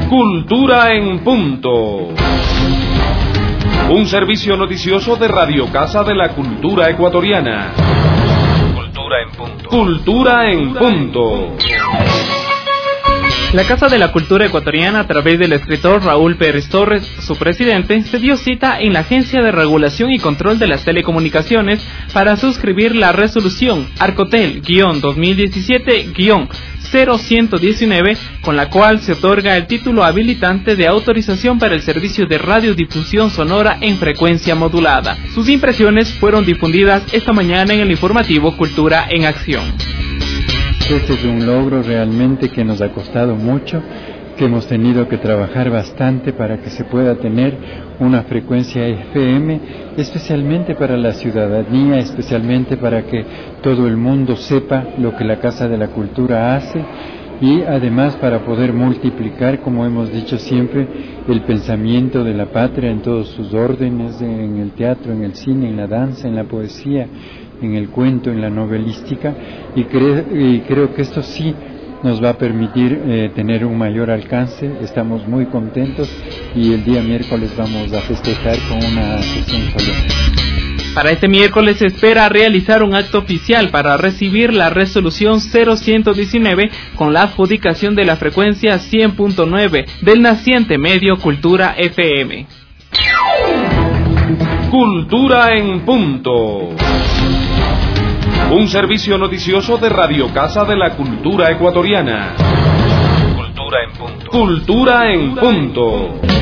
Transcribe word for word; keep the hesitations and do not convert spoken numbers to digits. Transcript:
Cultura en punto. Un servicio noticioso de Radio Casa de la Cultura Ecuatoriana. Cultura en punto. Cultura en punto. La Casa de la Cultura Ecuatoriana, a través del escritor Raúl Pérez Torres, su presidente, se dio cita en la Agencia de Regulación y Control de las Telecomunicaciones para suscribir la resolución Arcotel-dos mil diecisiete cero ciento diecinueve, con la cual se otorga el título habilitante de autorización para el servicio de radiodifusión sonora en frecuencia modulada. Sus impresiones fueron difundidas esta mañana en el informativo Cultura en Acción. Este es un logro realmente que nos ha costado mucho, que hemos tenido que trabajar bastante para que se pueda tener una frecuencia F M, especialmente para la ciudadanía, especialmente para que todo el mundo sepa lo que la Casa de la Cultura hace y además para poder multiplicar, como hemos dicho siempre, el pensamiento de la patria en todos sus órdenes, en el teatro, en el cine, en la danza, en la poesía, en el cuento, en la novelística, y, cre- y creo que esto sí nos va a permitir eh, tener un mayor alcance. Estamos muy contentos y el día miércoles vamos a festejar con una sesión solemne. Para este miércoles se espera realizar un acto oficial para recibir la resolución cero ciento diecinueve con la adjudicación de la frecuencia cien punto nueve del naciente medio Cultura F M. Cultura en punto. Un servicio noticioso de Radio Casa de la Cultura Ecuatoriana. Cultura en punto. Cultura en punto.